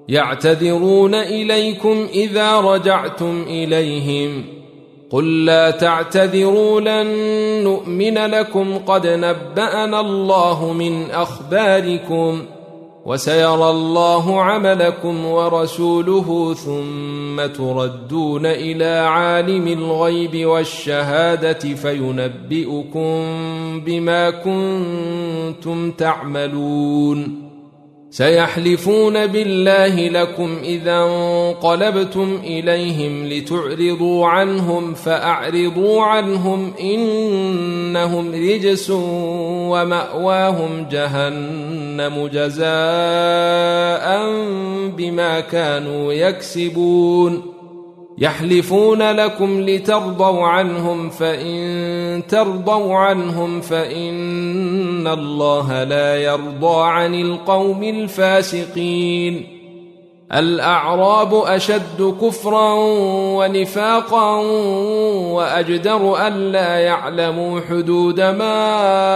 يعتذرون إليكم إذا رجعتم إليهم قل لا تعتذروا لن نؤمن لكم قد نبأنا الله من أخباركم وسيرى الله عملكم ورسوله ثم تردون إلى عالم الغيب والشهادة فينبئكم بما كنتم تعملون سيحلفون بالله لكم إذا انقلبتم إليهم لتعرضوا عنهم فأعرضوا عنهم إنهم رجس ومأواهم جهنم جزاء بما كانوا يكسبون يحلفون لكم لترضوا عنهم فإن ترضوا عنهم فإن الله لا يرضى عن القوم الفاسقين الأعراب أشد كفرا ونفاقا وأجدر ألا يعلموا حدود ما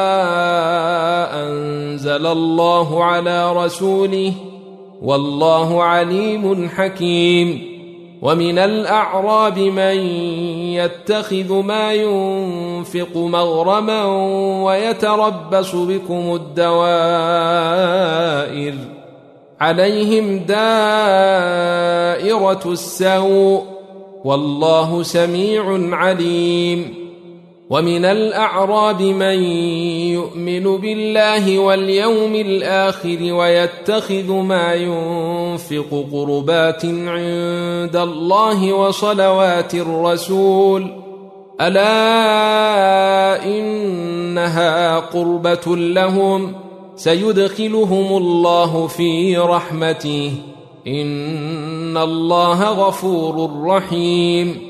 أنزل الله على رسوله والله عليم حكيم ومن الأعراب من يتخذ ما ينفق مغرما ويتربص بكم الدوائر عليهم دائرة السوء والله سميع عليم ومن الأعراب من يؤمن بالله واليوم الآخر ويتخذ ما ينفق قربات عند الله وصلوات الرسول ألا إنها قربة لهم سيدخلهم الله في رحمته إن الله غفور رحيم